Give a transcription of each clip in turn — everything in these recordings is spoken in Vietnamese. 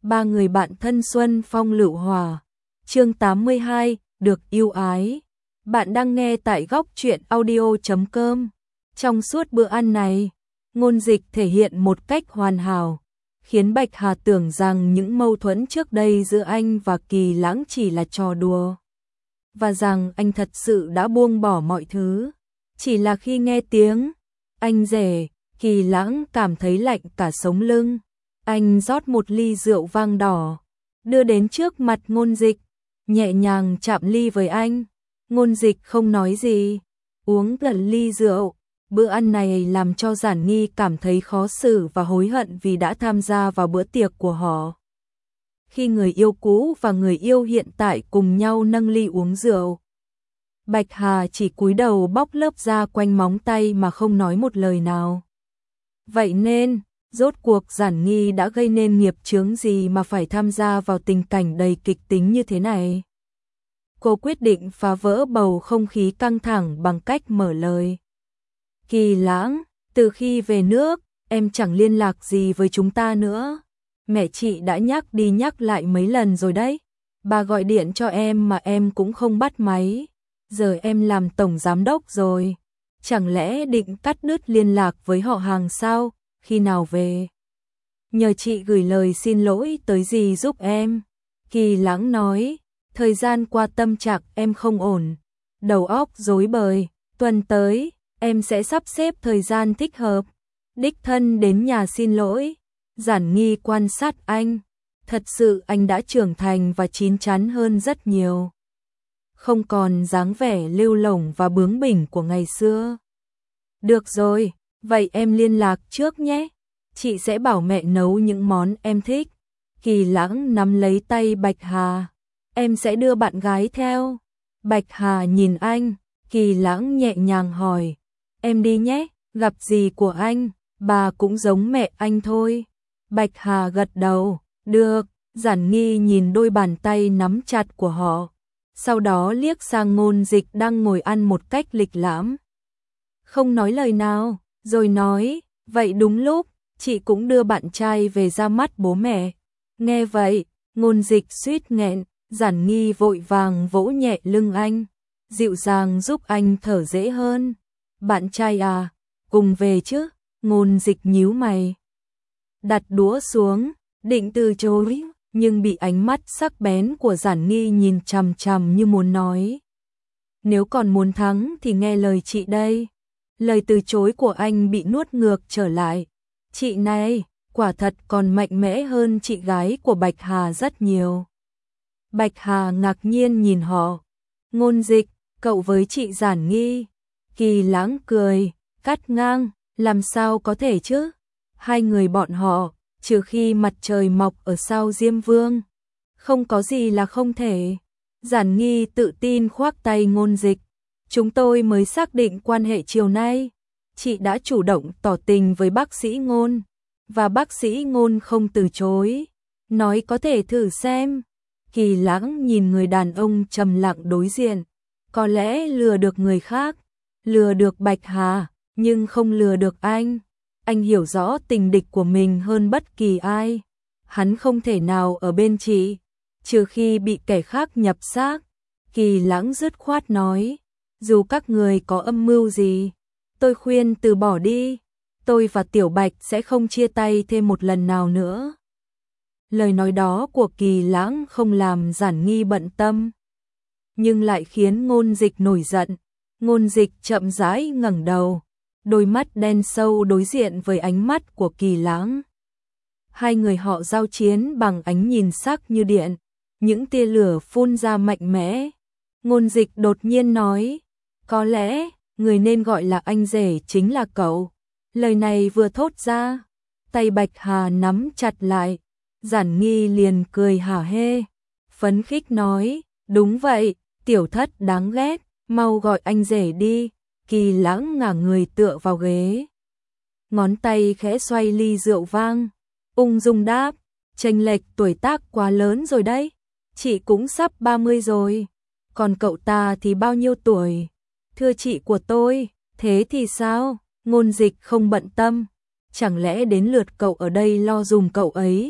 Ba người bạn thân xuân phong lựu hòa. Chương 82, được yêu ái. Bạn đang nghe tại góc truyện audio.com. Trong suốt bữa ăn này, Ngôn Dịch thể hiện một cách hoàn hảo, khiến Bạch Hà tưởng rằng những mâu thuẫn trước đây giữa anh và Kỳ Lãng chỉ là trò đùa, và rằng anh thật sự đã buông bỏ mọi thứ. Chỉ là khi nghe tiếng anh rể, Kỳ Lãng cảm thấy lạnh cả sống lưng. Anh rót một ly rượu vang đỏ, đưa đến trước mặt Ngôn Dịch, nhẹ nhàng chạm ly với anh. Ngôn Dịch không nói gì, uống gần ly rượu. Bữa ăn này làm cho Giản Nghi cảm thấy khó xử và hối hận vì đã tham gia vào bữa tiệc của họ. Khi người yêu cũ và người yêu hiện tại cùng nhau nâng ly uống rượu, Bạch Hà chỉ cúi đầu bóc lớp da quanh móng tay mà không nói một lời nào. Vậy nên, rốt cuộc Giản Nghi đã gây nên nghiệp chướng gì mà phải tham gia vào tình cảnh đầy kịch tính như thế này? Cô quyết định phá vỡ bầu không khí căng thẳng bằng cách mở lời. Kỳ Lãng, từ khi về nước, em chẳng liên lạc gì với chúng ta nữa. Mẹ chị đã nhắc đi nhắc lại mấy lần rồi đấy. Bà gọi điện cho em mà em cũng không bắt máy. Giờ em làm tổng giám đốc rồi. Chẳng lẽ định cắt đứt liên lạc với họ hàng sao? Khi nào về? Nhờ chị gửi lời xin lỗi tới dì giúp em. Kỳ Lãng nói, thời gian qua tâm trạng em không ổn, đầu óc rối bời, tuần tới em sẽ sắp xếp thời gian thích hợp, đích thân đến nhà xin lỗi. Giản Nghi quan sát anh, thật sự anh đã trưởng thành và chín chắn hơn rất nhiều, không còn dáng vẻ lêu lổng và bướng bỉnh của ngày xưa. Được rồi, vậy em liên lạc trước nhé, chị sẽ bảo mẹ nấu những món em thích. Kỳ Lãng nắm lấy tay Bạch Hà, em sẽ đưa bạn gái theo. Bạch Hà nhìn anh, Kỳ Lãng nhẹ nhàng hỏi, em đi nhé, gặp dì của anh, bà cũng giống mẹ anh thôi. Bạch Hà gật đầu, được. Giản Nghi nhìn đôi bàn tay nắm chặt của họ, sau đó liếc sang Ngôn Dịch đang ngồi ăn một cách lịch lãm, không nói lời nào, rồi nói, vậy đúng lúc, chị cũng đưa bạn trai về ra mắt bố mẹ. Nghe vậy, Ngôn Dịch suýt nghẹn. Giản Nghi vội vàng vỗ nhẹ lưng anh, dịu dàng giúp anh thở dễ hơn. Bạn trai à, cùng về chứ? Ngôn Dịch nhíu mày, đặt đũa xuống, định từ chối, nhưng bị ánh mắt sắc bén của Giản Nghi nhìn chằm chằm như muốn nói, nếu còn muốn thắng thì nghe lời chị đây. Lời từ chối của anh bị nuốt ngược trở lại. Chị này, quả thật còn mạnh mẽ hơn chị gái của Bạch Hà rất nhiều. Bạch Hà ngạc nhiên nhìn họ. Ngôn Dịch, cậu với chị Giản Nghi. Kỳ Lãng cười, cắt ngang, làm sao có thể chứ? Hai người bọn họ, trừ khi mặt trời mọc ở sao Diêm Vương, không có gì là không thể. Giản Nghi tự tin khoác tay Ngôn Dịch. Chúng tôi mới xác định quan hệ chiều nay. Chị đã chủ động tỏ tình với bác sĩ Ngôn, và bác sĩ Ngôn không từ chối, nói có thể thử xem. Kỳ Lãng nhìn người đàn ông trầm lặng đối diện, có lẽ lừa được người khác, lừa được Bạch Hà, nhưng không lừa được anh. Anh hiểu rõ tình địch của mình hơn bất kỳ ai. Hắn không thể nào ở bên chị, trừ khi bị kẻ khác nhập xác. Kỳ Lãng dứt khoát nói, dù các người có âm mưu gì, tôi khuyên từ bỏ đi. Tôi và Tiểu Bạch sẽ không chia tay thêm một lần nào nữa. Lời nói đó của Kỳ Lãng không làm Giản Nghi bận tâm, nhưng lại khiến Ngôn Dịch nổi giận. Ngôn Dịch chậm rãi ngẩng đầu, đôi mắt đen sâu đối diện với ánh mắt của Kỳ Lãng. Hai người họ giao chiến bằng ánh nhìn sắc như điện, những tia lửa phun ra mạnh mẽ. Ngôn Dịch đột nhiên nói, có lẽ người nên gọi là anh rể chính là cậu. Lời này vừa thốt ra, tay Bạch Hà nắm chặt lại. Giản Nghi liền cười hả hê, phấn khích nói, đúng vậy, tiểu thất đáng ghét, mau gọi anh rể đi. Kỳ Lãng ngả người tựa vào ghế, ngón tay khẽ xoay ly rượu vang, ung dung đáp, chênh lệch tuổi tác quá lớn rồi đấy, chị cũng sắp 30 rồi, còn cậu ta thì bao nhiêu tuổi? Thưa chị của tôi, thế thì sao? Ngôn Dịch không bận tâm, chẳng lẽ đến lượt cậu ở đây lo dùm cậu ấy?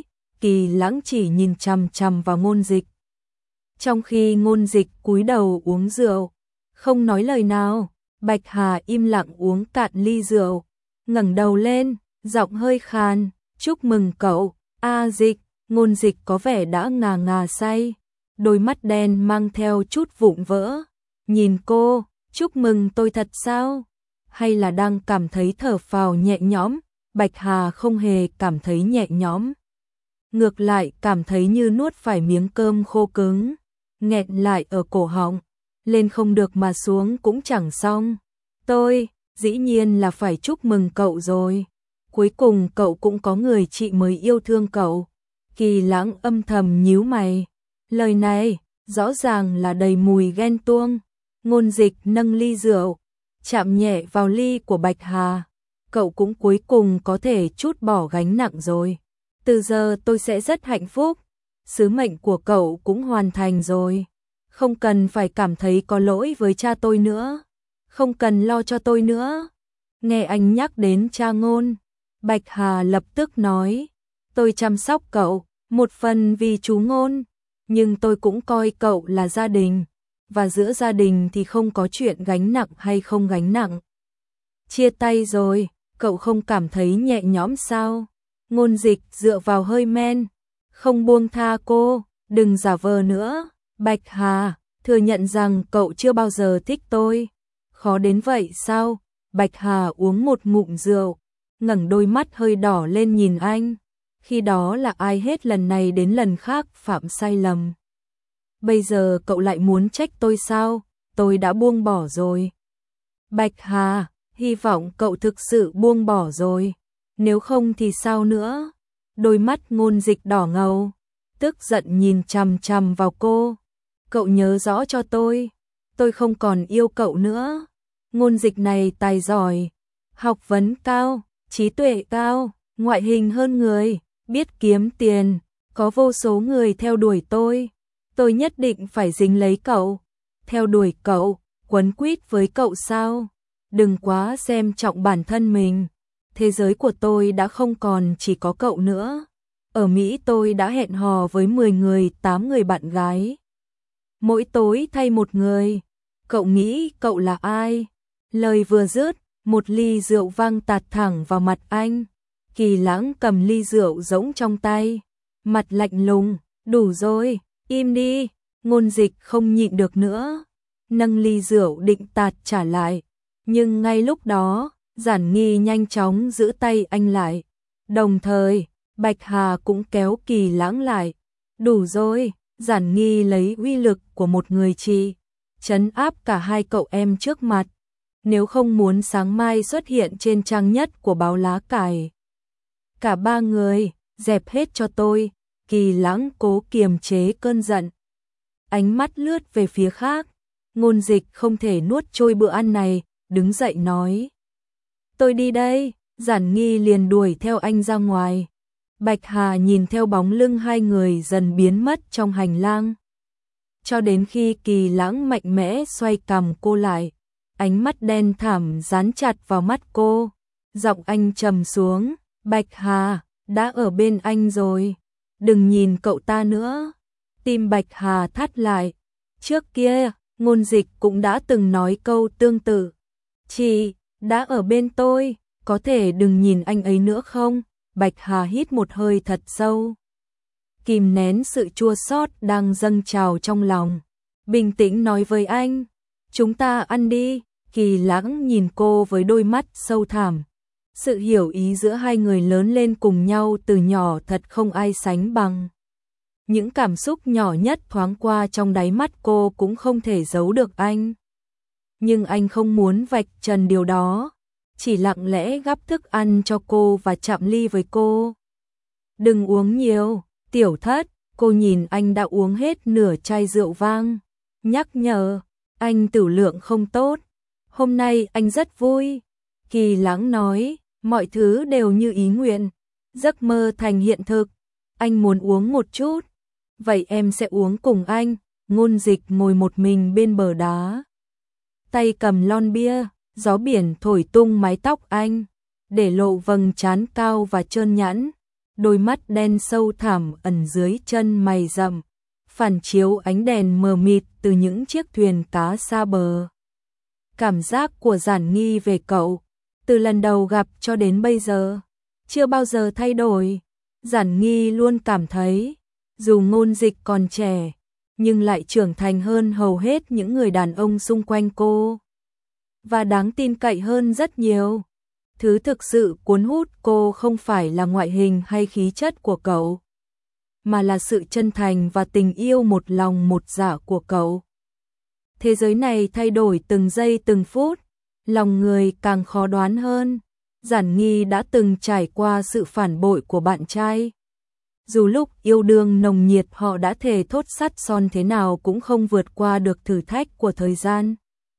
Kỳ Lãng chỉ nhìn chằm chằm vào Ngôn Dịch. Trong khi Ngôn Dịch cúi đầu uống rượu, không nói lời nào, Bạch Hà im lặng uống cạn ly rượu, ngẩng đầu lên, giọng hơi khàn, "Chúc mừng cậu, A Dịch." Ngôn Dịch có vẻ đã ngà ngà say, đôi mắt đen mang theo chút vụn vỡ, nhìn cô, "Chúc mừng tôi thật sao? Hay là đang cảm thấy thở phào nhẹ nhõm?" Bạch Hà không hề cảm thấy nhẹ nhõm, ngược lại cảm thấy như nuốt phải miếng cơm khô cứng, nghẹn lại ở cổ họng, lên không được mà xuống cũng chẳng xong. "Tôi, dĩ nhiên là phải chúc mừng cậu rồi. Cuối cùng cậu cũng có người chị mới yêu thương cậu." Kỳ Lãng âm thầm nhíu mày, lời này rõ ràng là đầy mùi ghen tuông. Ngôn Dịch nâng ly rượu, chạm nhẹ vào ly của Bạch Hà, "Cậu cũng cuối cùng có thể trút bỏ gánh nặng rồi. Từ giờ tôi sẽ rất hạnh phúc. Sứ mệnh của cậu cũng hoàn thành rồi. Không cần phải cảm thấy có lỗi với cha tôi nữa. Không cần lo cho tôi nữa." Nghe anh nhắc đến cha Ngôn, Bạch Hà lập tức nói, "Tôi chăm sóc cậu, một phần vì chú Ngôn, nhưng tôi cũng coi cậu là gia đình, và giữa gia đình thì không có chuyện gánh nặng hay không gánh nặng. Chia tay rồi, cậu không cảm thấy nhẹ nhõm sao?" Ngôn Dịch dựa vào hơi men, không buông tha cô, "Đừng giả vờ nữa, Bạch Hà, thừa nhận rằng cậu chưa bao giờ thích tôi. Khó đến vậy sao?" Bạch Hà uống một ngụm rượu, ngẩng đôi mắt hơi đỏ lên nhìn anh. Khi đó là ai hết lần này đến lần khác phạm sai lầm. "Bây giờ cậu lại muốn trách tôi sao? Tôi đã buông bỏ rồi." "Bạch Hà, hy vọng cậu thực sự buông bỏ rồi. Nếu không thì sao nữa?" Đôi mắt Ngôn Dịch đỏ ngầu, tức giận nhìn chằm chằm vào cô. "Cậu nhớ rõ cho tôi không còn yêu cậu nữa." Ngôn Dịch này tài giỏi, học vấn cao, trí tuệ cao, ngoại hình hơn người, biết kiếm tiền, có vô số người theo đuổi tôi nhất định phải dính lấy cậu, theo đuổi cậu, quấn quýt với cậu sao? Đừng quá xem trọng bản thân mình. Thế giới của tôi đã không còn chỉ có cậu nữa. Ở Mỹ tôi đã hẹn hò với 10 người, 8 người bạn gái. Mỗi tối thay một người. Cậu nghĩ cậu là ai?" Lời vừa dứt, một ly rượu văng tạt thẳng vào mặt anh. Kỳ Lãng cầm ly rượu rỗng trong tay, mặt lạnh lùng, "Đủ rồi, im đi." Ngôn Dịch không nhịn được nữa, nâng ly rượu định tạt trả lại, nhưng ngay lúc đó, Giản Nghi nhanh chóng giữ tay anh lại. Đồng thời, Bạch Hà cũng kéo Kỳ Lãng lại. "Đủ rồi." Giản Nghi lấy uy lực của một người chị, trấn áp cả hai cậu em trước mặt. "Nếu không muốn sáng mai xuất hiện trên trang nhất của báo lá cải, cả ba người, dẹp hết cho tôi." Kỳ Lãng cố kiềm chế cơn giận, ánh mắt lướt về phía khác. Ngôn Dịch không thể nuốt trôi bữa ăn này, đứng dậy nói, "Tôi đi đây." Giản Nghi liền đuổi theo anh ra ngoài. Bạch Hà nhìn theo bóng lưng hai người dần biến mất trong hành lang, cho đến khi Kỳ Lãng mạnh mẽ xoay cằm cô lại, ánh mắt đen thẳm dán chặt vào mắt cô. Giọng anh trầm xuống, "Bạch Hà, đã ở bên anh rồi, đừng nhìn cậu ta nữa." Tim Bạch Hà thắt lại. Trước kia, Ngôn Dịch cũng đã từng nói câu tương tự. "Chị, đã ở bên tôi, có thể đừng nhìn anh ấy nữa không?" Bạch Hà hít một hơi thật sâu, kìm nén sự chua xót đang dâng trào trong lòng, bình tĩnh nói với anh, "Chúng ta ăn đi." Kỳ Lãng nhìn cô với đôi mắt sâu thẳm. Sự hiểu ý giữa hai người lớn lên cùng nhau từ nhỏ thật không ai sánh bằng. Những cảm xúc nhỏ nhất thoáng qua trong đáy mắt cô cũng không thể giấu được anh. Nhưng anh không muốn vạch trần điều đó, chỉ lặng lẽ gắp thức ăn cho cô và chạm ly với cô. "Đừng uống nhiều, Tiểu Thất." Cô nhìn anh đã uống hết nửa chai rượu vang, nhắc nhở, "Anh tửu lượng không tốt. Hôm nay anh rất vui." Kỳ Lãng nói, "Mọi thứ đều như ý nguyện, giấc mơ thành hiện thực. Anh muốn uống một chút, vậy em sẽ uống cùng anh." Ngôn Dịch ngồi một mình bên bờ đá, tay cầm lon bia, gió biển thổi tung mái tóc anh, để lộ vầng trán cao và trơn nhẵn. đôi mắt đen sâu thẳm ẩn dưới chân mày rậm, phản chiếu ánh đèn mờ mịt từ những chiếc thuyền cá xa bờ. Cảm giác của Giản Nghi về cậu, từ lần đầu gặp cho đến bây giờ, chưa bao giờ thay đổi. Giản Nghi luôn cảm thấy, dù Ngôn Dịch còn trẻ, nhưng lại trưởng thành hơn hầu hết những người đàn ông xung quanh cô, và đáng tin cậy hơn rất nhiều. Thứ thực sự cuốn hút cô không phải là ngoại hình hay khí chất của cậu, mà là sự chân thành và tình yêu một lòng một dạ của cậu. Thế giới này thay đổi từng giây từng phút, lòng người càng khó đoán hơn. Giản Nghi đã từng trải qua sự phản bội của bạn trai. Dù lúc yêu đương nồng nhiệt họ đã thề thốt sắt son thế nào cũng không vượt qua được thử thách của thời gian.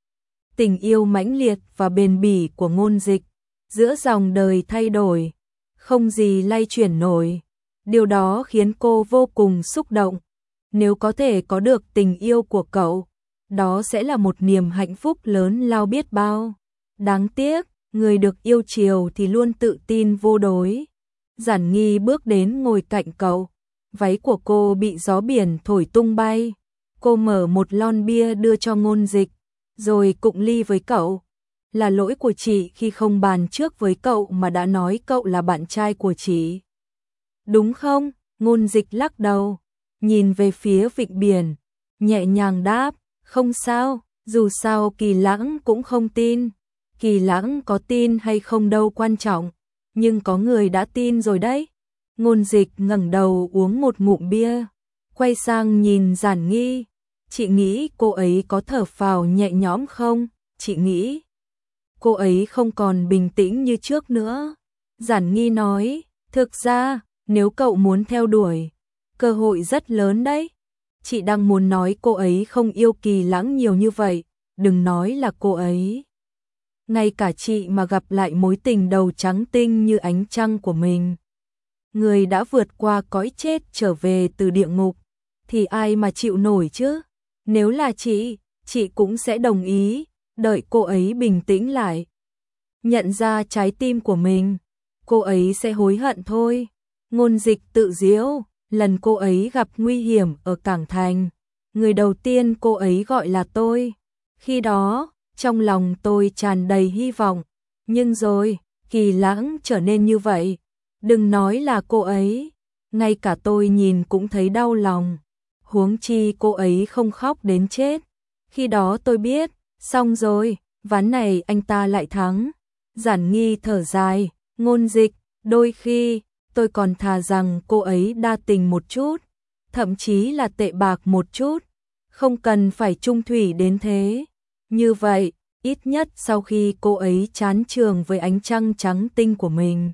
Tình yêu mãnh liệt và bền bỉ của Ngôn Dịch, giữa dòng đời thay đổi, không gì lay chuyển nổi. Điều đó khiến cô vô cùng xúc động. Nếu có thể có được tình yêu của cậu, đó sẽ là một niềm hạnh phúc lớn lao biết bao. Đáng tiếc, người được yêu chiều thì luôn tự tin vô đối. Giản Nghi bước đến ngồi cạnh cậu, váy của cô bị gió biển thổi tung bay. Cô mở một lon bia đưa cho Ngôn Dịch, rồi cụng ly với cậu. Là lỗi của chị khi không bàn trước với cậu mà đã nói cậu là bạn trai của chị. Đúng không? Ngôn Dịch lắc đầu, nhìn về phía vịnh biển, nhẹ nhàng đáp, không sao, dù sao Kỳ Lãng cũng không tin. Kỳ Lãng có tin hay không đâu quan trọng, nhưng có người đã tin rồi đấy. Ngôn Dịch ngẩng đầu uống một ngụm bia, quay sang nhìn Giản Nghi. Chị nghĩ cô ấy có thở phào nhẹ nhõm không? Chị nghĩ cô ấy không còn bình tĩnh như trước nữa. Giản Nghi nói, thực ra, nếu cậu muốn theo đuổi, cơ hội rất lớn đấy. Chị đang muốn nói cô ấy không yêu Kỳ Lãng nhiều như vậy, đừng nói là cô ấy. Ngay cả chị mà gặp lại mối tình đầu trắng tinh như ánh trăng của mình, người đã vượt qua cõi chết trở về từ địa ngục, thì ai mà chịu nổi chứ? Nếu là chị cũng sẽ đồng ý, đợi cô ấy bình tĩnh lại, nhận ra trái tim của mình, cô ấy sẽ hối hận thôi. Ngôn Dịch tự giễu, lần cô ấy gặp nguy hiểm ở Cảng Thành, người đầu tiên cô ấy gọi là tôi. Khi đó, trong lòng tôi tràn đầy hy vọng, nhưng rồi, Kỳ Lãng trở nên như vậy. Đừng nói là cô ấy, ngay cả tôi nhìn cũng thấy đau lòng. Huống chi cô ấy không khóc đến chết. Khi đó tôi biết, xong rồi, ván này anh ta lại thắng. Giản Nghi thở dài, Ngôn Dịch, đôi khi, tôi còn thà rằng cô ấy đa tình một chút, thậm chí là tệ bạc một chút, không cần phải chung thủy đến thế. Như vậy, ít nhất sau khi cô ấy chán chường với ánh trăng trắng tinh của mình,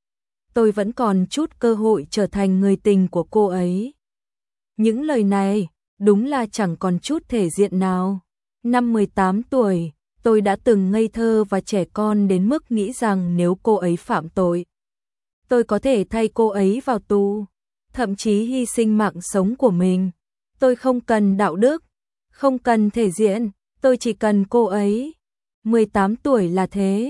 tôi vẫn còn chút cơ hội trở thành người tình của cô ấy. Những lời này, đúng là chẳng còn chút thể diện nào. Năm 18 tuổi, tôi đã từng ngây thơ và trẻ con đến mức nghĩ rằng nếu cô ấy phạm tội, tôi có thể thay cô ấy vào tù, thậm chí hy sinh mạng sống của mình. Tôi không cần đạo đức, không cần thể diện, tôi chỉ cần cô ấy. 18 tuổi là thế,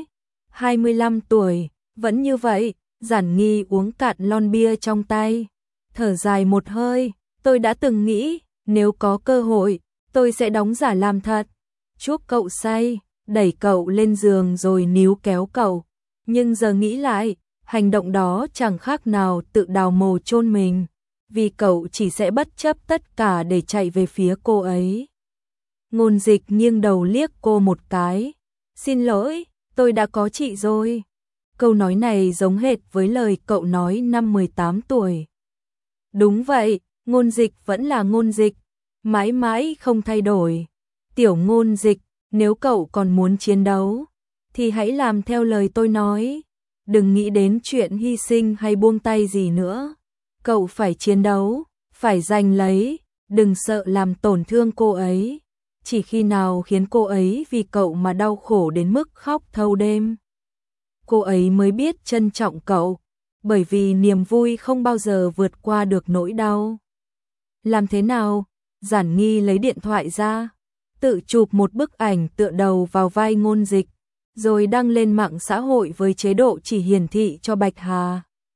25 tuổi, vẫn như vậy. Giản Nghi uống cạn lon bia trong tay, thở dài một hơi. Tôi đã từng nghĩ, nếu có cơ hội, tôi sẽ đóng giả làm thật, chuốc cậu say, đẩy cậu lên giường rồi níu kéo cậu. Nhưng giờ nghĩ lại, hành động đó chẳng khác nào tự đào mồ chôn mình, vì cậu chỉ sẽ bất chấp tất cả để chạy về phía cô ấy. Ngôn Dịch nghiêng đầu liếc cô một cái. Xin lỗi, tôi đã có chị rồi. Câu nói này giống hệt với lời cậu nói năm 18 tuổi. Đúng vậy, Ngôn Dịch vẫn là Ngôn Dịch, mãi mãi không thay đổi. Tiểu Ngôn Dịch, nếu cậu còn muốn chiến đấu, thì hãy làm theo lời tôi nói. Đừng nghĩ đến chuyện hy sinh hay buông tay gì nữa. Cậu phải chiến đấu, phải giành lấy, đừng sợ làm tổn thương cô ấy. Chỉ khi nào khiến cô ấy vì cậu mà đau khổ đến mức khóc thâu đêm, cô ấy mới biết trân trọng cậu, bởi vì niềm vui không bao giờ vượt qua được nỗi đau. Làm thế nào? Giản Nghi lấy điện thoại ra, tự chụp một bức ảnh tựa đầu vào vai Ngôn Dịch, rồi đăng lên mạng xã hội với chế độ chỉ hiển thị cho Bạch Hà.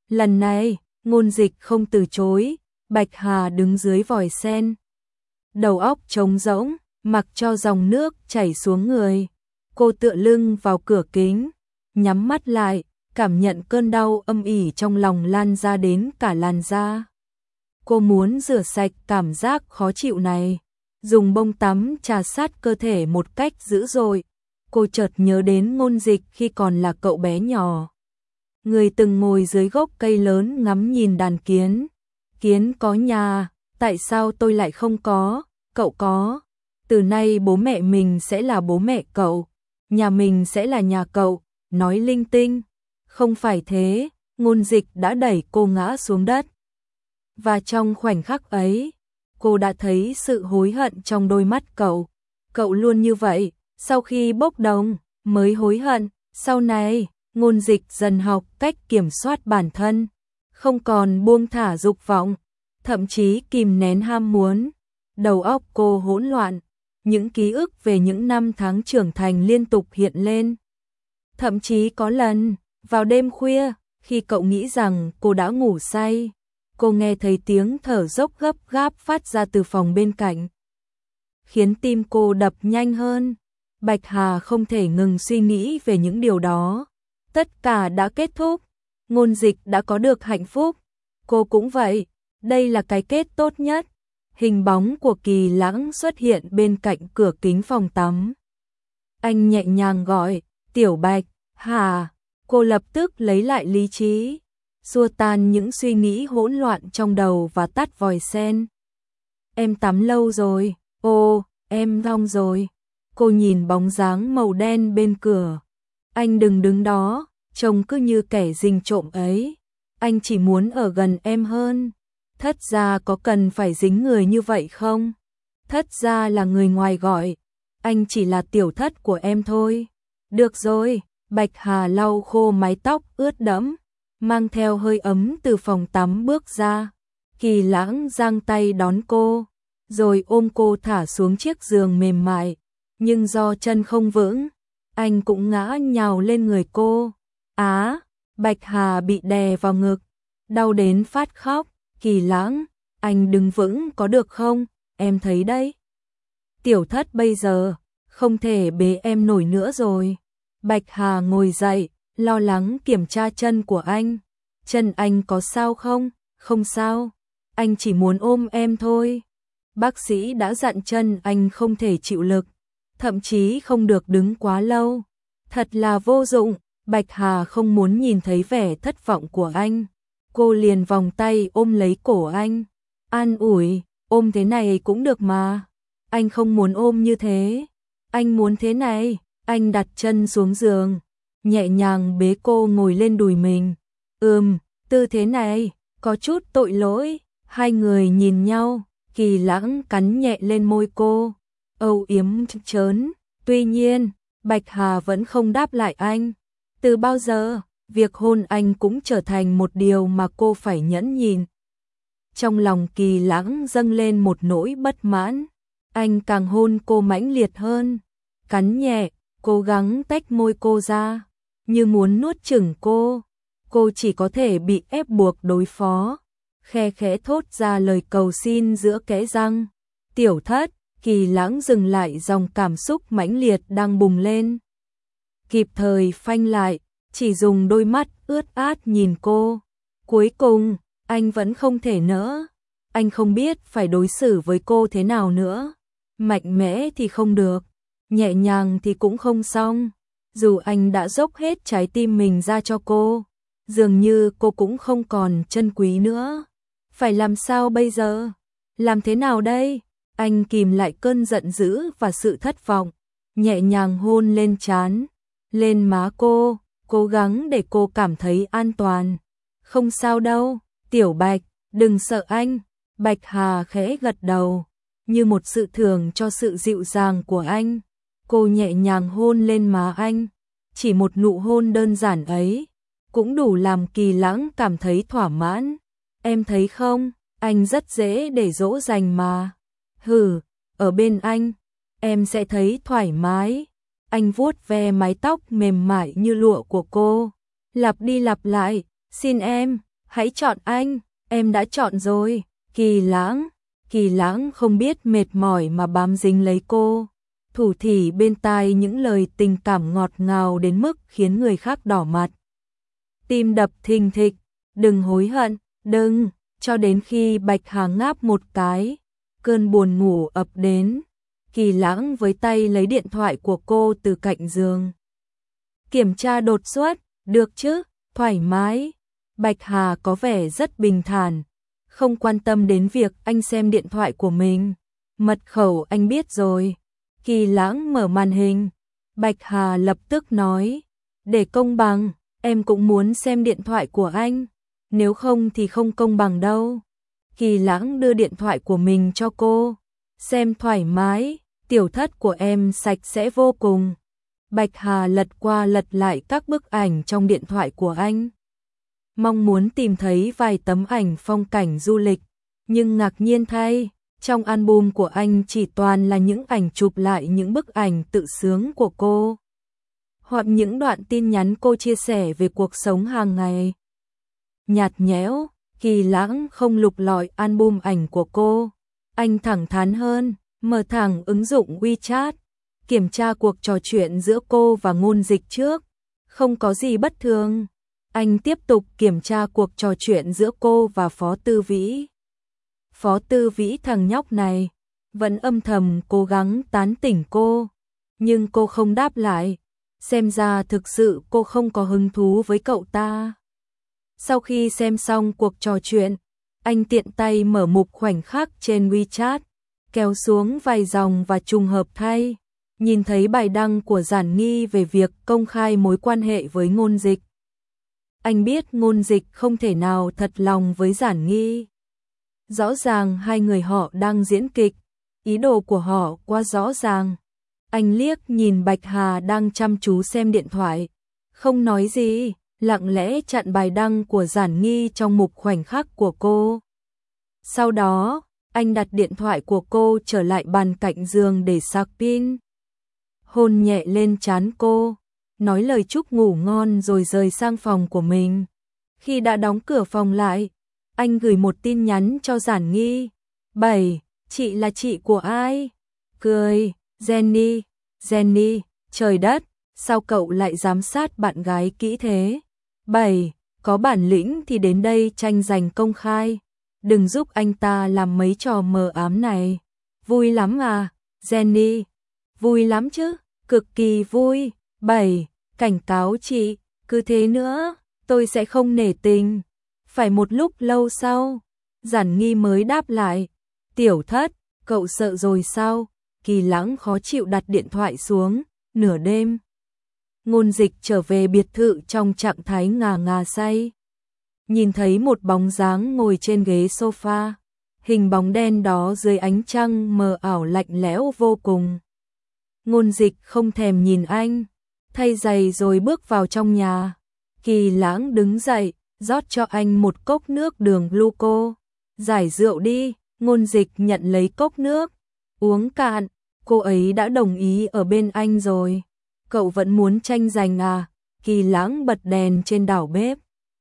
Lần này, Ngôn Dịch không từ chối, Bạch Hà đứng dưới vòi sen. Đầu óc trống rỗng, mặc cho dòng nước chảy xuống người. Cô tựa lưng vào cửa kính, nhắm mắt lại, cảm nhận cơn đau âm ỉ trong lòng lan ra đến cả làn da. Cô muốn rửa sạch cảm giác khó chịu này, dùng bông tắm chà sát cơ thể một cách dữ dội. Cô chợt nhớ đến Ngôn Dịch khi còn là cậu bé nhỏ. Người từng ngồi dưới gốc cây lớn ngắm nhìn đàn kiến. Kiến có nhà, tại sao tôi lại không có, cậu có. Từ nay bố mẹ mình sẽ là bố mẹ cậu, nhà mình sẽ là nhà cậu, nói linh tinh. Không phải thế, Ngôn Dịch đã đẩy cô ngã xuống đất. Và trong khoảnh khắc ấy, cô đã thấy sự hối hận trong đôi mắt cậu. Cậu luôn như vậy, sau khi bốc đồng, mới hối hận. Sau này, Ngôn Dịch dần học cách kiểm soát bản thân, không còn buông thả dục vọng, thậm chí kìm nén ham muốn. Đầu óc cô hỗn loạn, những ký ức về những năm tháng trưởng thành liên tục hiện lên. Thậm chí có lần, vào đêm khuya, khi cậu nghĩ rằng cô đã ngủ say, cô nghe thấy tiếng thở dốc gấp gáp phát ra từ phòng bên cạnh, khiến tim cô đập nhanh hơn. Bạch Hà không thể ngừng suy nghĩ về những điều đó. Tất cả đã kết thúc, Ngôn Dịch đã có được hạnh phúc, cô cũng vậy, đây là cái kết tốt nhất. Hình bóng của Kỳ Lãng xuất hiện bên cạnh cửa kính phòng tắm. Anh nhẹ nhàng gọi, Tiểu Bạch, Hà. Cô lập tức lấy lại lý trí, xua tan những suy nghĩ hỗn loạn trong đầu và tắt vòi sen. Em tắm lâu rồi, ô, em xong rồi. Cô nhìn bóng dáng màu đen bên cửa. Anh đừng đứng đó, trông cứ như kẻ rình trộm ấy. Anh chỉ muốn ở gần em hơn. Thất gia có cần phải dính người như vậy không? Thất gia là người ngoài gọi. Anh chỉ là tiểu thất của em thôi. Được rồi, Bạch Hà lau khô mái tóc ướt đẫm, mang theo hơi ấm từ phòng tắm bước ra. Kỳ Lãng giang tay đón cô, rồi ôm cô thả xuống chiếc giường mềm mại. Nhưng do chân không vững, anh cũng ngã nhào lên người cô. Bạch Hà bị đè vào ngực, đau đến phát khóc. Kỳ Lãng, anh đứng vững có được không? Em thấy đấy. Tiểu thất bây giờ, không thể bế em nổi nữa rồi. Bạch Hà ngồi dậy, lo lắng kiểm tra chân của anh. Chân anh có sao không? Không sao. Anh chỉ muốn ôm em thôi. Bác sĩ đã dặn chân anh không thể chịu lực, thậm chí không được đứng quá lâu. Thật là vô dụng. Bạch Hà không muốn nhìn thấy vẻ thất vọng của anh. Cô liền vòng tay ôm lấy cổ anh. An ủi, ôm thế này cũng được mà. Anh không muốn ôm như thế. Anh muốn thế này. Anh đặt chân xuống giường, nhẹ nhàng bế cô ngồi lên đùi mình. Tư thế này, có chút tội lỗi. Hai người nhìn nhau, Kỳ Lãng cắn nhẹ lên môi cô, âu yếm chớn. Tuy nhiên, Bạch Hà vẫn không đáp lại anh. Từ bao giờ, việc hôn anh cũng trở thành một điều mà cô phải nhẫn nhịn. Trong lòng Kỳ Lãng dâng lên một nỗi bất mãn. Anh càng hôn cô mãnh liệt hơn, cắn nhẹ, cố gắng tách môi cô ra, như muốn nuốt chửng cô. Cô chỉ có thể bị ép buộc đối phó, khe khẽ thốt ra lời cầu xin giữa kẽ răng. Tiểu thất. Kỳ Lãng dừng lại dòng cảm xúc mãnh liệt đang bùng lên, kịp thời phanh lại, chỉ dùng đôi mắt ướt át nhìn cô. Cuối cùng, anh vẫn không thể nỡ. Anh không biết phải đối xử với cô thế nào nữa. Mạnh mẽ thì không được, nhẹ nhàng thì cũng không xong. Dù anh đã dốc hết trái tim mình ra cho cô, dường như cô cũng không còn trân quý nữa. Phải làm sao bây giờ? Làm thế nào đây? Anh kìm lại cơn giận dữ và sự thất vọng, nhẹ nhàng hôn lên trán, lên má cô, cố gắng để cô cảm thấy an toàn. Không sao đâu, Tiểu Bạch, đừng sợ anh. Bạch Hà khẽ gật đầu, như một sự thưởng cho sự dịu dàng của anh. Cô nhẹ nhàng hôn lên má anh, chỉ một nụ hôn đơn giản ấy cũng đủ làm Kỳ Lãng cảm thấy thỏa mãn. Em thấy không, anh rất dễ để dỗ dành mà. Ở bên anh, em sẽ thấy thoải mái. Anh vuốt ve mái tóc mềm mại như lụa của cô, lặp đi lặp lại, xin em, Hãy chọn anh, em đã chọn rồi. Kỳ Lãng không biết mệt mỏi mà bám dính lấy cô, thủ thỉ bên tai những lời tình cảm ngọt ngào đến mức khiến người khác đỏ mặt. Tim đập thình thịch, đừng hối hận, đừng, cho đến khi Bạch Hà ngáp một cái, cơn buồn ngủ ập đến. Kỳ Lãng với tay lấy điện thoại của cô từ cạnh giường. Kiểm tra đột xuất, được chứ, thoải mái. Bạch Hà có vẻ rất bình thản, không quan tâm đến việc anh xem điện thoại của mình. Mật khẩu anh biết rồi. Kỳ Lãng mở màn hình. Bạch Hà lập tức nói, để công bằng, em cũng muốn xem điện thoại của anh, nếu không thì không công bằng đâu. Kỳ Lãng đưa điện thoại của mình cho cô, xem thoải mái, tiểu thất của em sạch sẽ vô cùng. Bạch Hà lật qua lật lại các bức ảnh trong điện thoại của anh, mong muốn tìm thấy vài tấm ảnh phong cảnh du lịch, nhưng ngạc nhiên thay, trong album của anh chỉ toàn là những ảnh chụp lại những bức ảnh tự sướng của cô, hoặc những đoạn tin nhắn cô chia sẻ về cuộc sống hàng ngày. Nhạt nhẽo, Kỳ Lãng không lục lọi album ảnh của cô, anh thẳng thắn hơn, mở thẳng ứng dụng WeChat, kiểm tra cuộc trò chuyện giữa cô và Ngôn Dịch trước, không có gì bất thường. Anh tiếp tục kiểm tra cuộc trò chuyện giữa cô và Phó Tư Vĩ. Phó Tư Vĩ thằng nhóc này vẫn âm thầm cố gắng tán tỉnh cô, nhưng cô không đáp lại, xem ra thực sự cô không có hứng thú với cậu ta. Sau khi xem xong cuộc trò chuyện, anh tiện tay mở mục khoảnh khắc trên WeChat, kéo xuống vài dòng và trùng hợp thay, nhìn thấy bài đăng của Giản Nghi về việc công khai mối quan hệ với Ngôn Dịch. Anh biết Ngôn Dịch không thể nào thật lòng với Giản Nghi. Rõ ràng hai người họ đang diễn kịch, ý đồ của họ quá rõ ràng. Anh liếc nhìn Bạch Hà đang chăm chú xem điện thoại, không nói gì, lặng lẽ chặn bài đăng của Giản Nghi trong mục khoảnh khắc của cô. Sau đó, anh đặt điện thoại của cô trở lại bàn cạnh giường để sạc pin. Hôn nhẹ lên trán cô, nói lời chúc ngủ ngon rồi rời sang phòng của mình. Khi đã đóng cửa phòng lại, anh gửi một tin nhắn cho Giản Nghi. 7. Chị là chị của ai? Cười, Jenny, trời đất, sao cậu lại giám sát bạn gái kỹ thế? 7. Có bản lĩnh thì đến đây tranh giành công khai, đừng giúp anh ta làm mấy trò mờ ám này. Vui lắm à, Jenny? Vui lắm chứ, cực kỳ vui. 7. Cảnh cáo chị, cứ thế nữa, tôi sẽ không nể tình. Phải một lúc lâu sau, Giản Nghi mới đáp lại, tiểu thất, cậu sợ rồi sao? Kỳ Lãng khó chịu đặt điện thoại xuống. Nửa đêm, Ngôn Dịch trở về biệt thự trong trạng thái ngà ngà say. Nhìn thấy một bóng dáng ngồi trên ghế sofa, hình bóng đen đó dưới ánh trăng mờ ảo lạnh lẽo vô cùng. Ngôn Dịch không thèm nhìn anh, thay giày rồi bước vào trong nhà. Kỳ Lãng đứng dậy, rót cho anh một cốc nước đường gluco. Giải rượu đi. Ngôn Dịch nhận lấy cốc nước, uống cạn. Cô ấy đã đồng ý ở bên anh rồi. Cậu vẫn muốn tranh giành à? Kỳ Lãng bật đèn trên đảo bếp.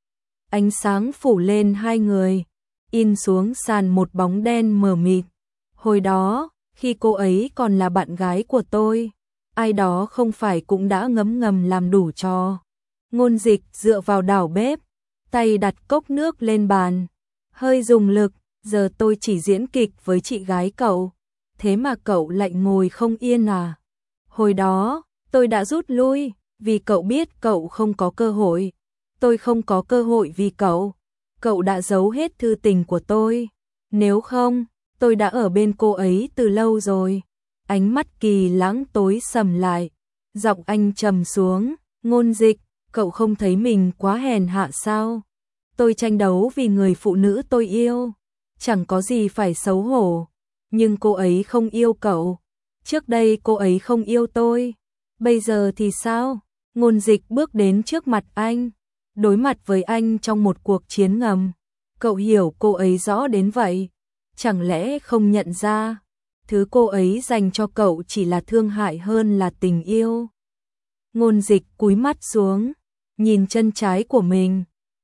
Ánh sáng phủ lên hai người, in xuống sàn một bóng đen mờ mịt. Hồi đó, khi cô ấy còn là bạn gái của tôi, ai đó không phải cũng đã ngấm ngầm làm đủ trò. Ngôn Dịch dựa vào đảo bếp, tay đặt cốc nước lên bàn, hơi dùng lực. Giờ tôi chỉ diễn kịch với chị gái cậu, thế mà cậu lại ngồi không yên à? Hồi đó, tôi đã rút lui, vì cậu biết cậu không có cơ hội. Tôi không có cơ hội vì cậu. Cậu đã giấu hết thư tình của tôi. Nếu không, tôi đã ở bên cô ấy từ lâu rồi. Ánh mắt Kỳ Lãng tối sầm lại, giọng anh trầm xuống. Ngôn Dịch, cậu không thấy mình quá hèn hạ sao? Tôi tranh đấu vì người phụ nữ tôi yêu, chẳng có gì phải xấu hổ. Nhưng cô ấy không yêu cậu. Trước đây cô ấy không yêu tôi. Bây giờ thì sao? Ngôn Dịch bước đến trước mặt anh, đối mặt với anh trong một cuộc chiến ngầm. Cậu hiểu cô ấy rõ đến vậy. Chẳng lẽ không nhận ra, thứ cô ấy dành cho cậu chỉ là thương hại hơn là tình yêu? Ngôn Dịch cúi mắt xuống, nhìn chân trái của mình.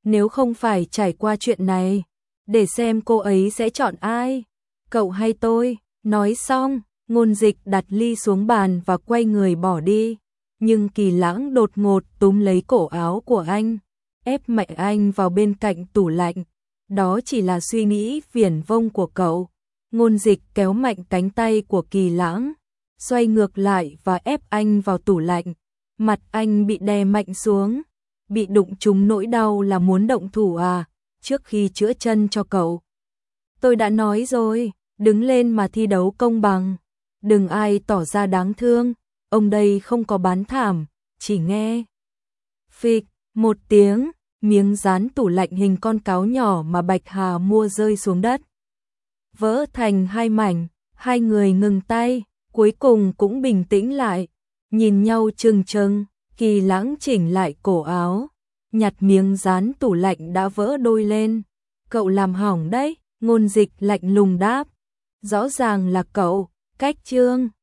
Nếu không phải trải qua chuyện này, để xem cô ấy sẽ chọn ai, cậu hay tôi. Nói xong, Ngôn Dịch đặt ly xuống bàn và quay người bỏ đi. Nhưng Kỳ Lãng đột ngột túm lấy cổ áo của anh, ép mạnh anh vào bên cạnh tủ lạnh. Đó chỉ là suy nghĩ viển vông của cậu. Ngôn Dịch kéo mạnh cánh tay của Kỳ Lãng, xoay ngược lại và ép anh vào tủ lạnh. Mặt anh bị đè mạnh xuống, bị đụng trúng nỗi đau là muốn động thủ à, trước khi chữa chân cho cậu. Tôi đã nói rồi, đứng lên mà thi đấu công bằng, đừng ai tỏ ra đáng thương, ông đây không có bán thảm, chỉ nghe. Phịch, một tiếng, miếng dán tủ lạnh hình con cáo nhỏ mà Bạch Hà mua rơi xuống đất. Vỡ thành hai mảnh, hai người ngừng tay, cuối cùng cũng bình tĩnh lại, nhìn nhau trừng trừng. Kỳ Lãng chỉnh lại cổ áo, nhặt miếng dán tủ lạnh đã vỡ đôi lên. Cậu làm hỏng đấy, Ngôn Dịch lạnh lùng đáp. Rõ ràng là cậu, Cách Trương.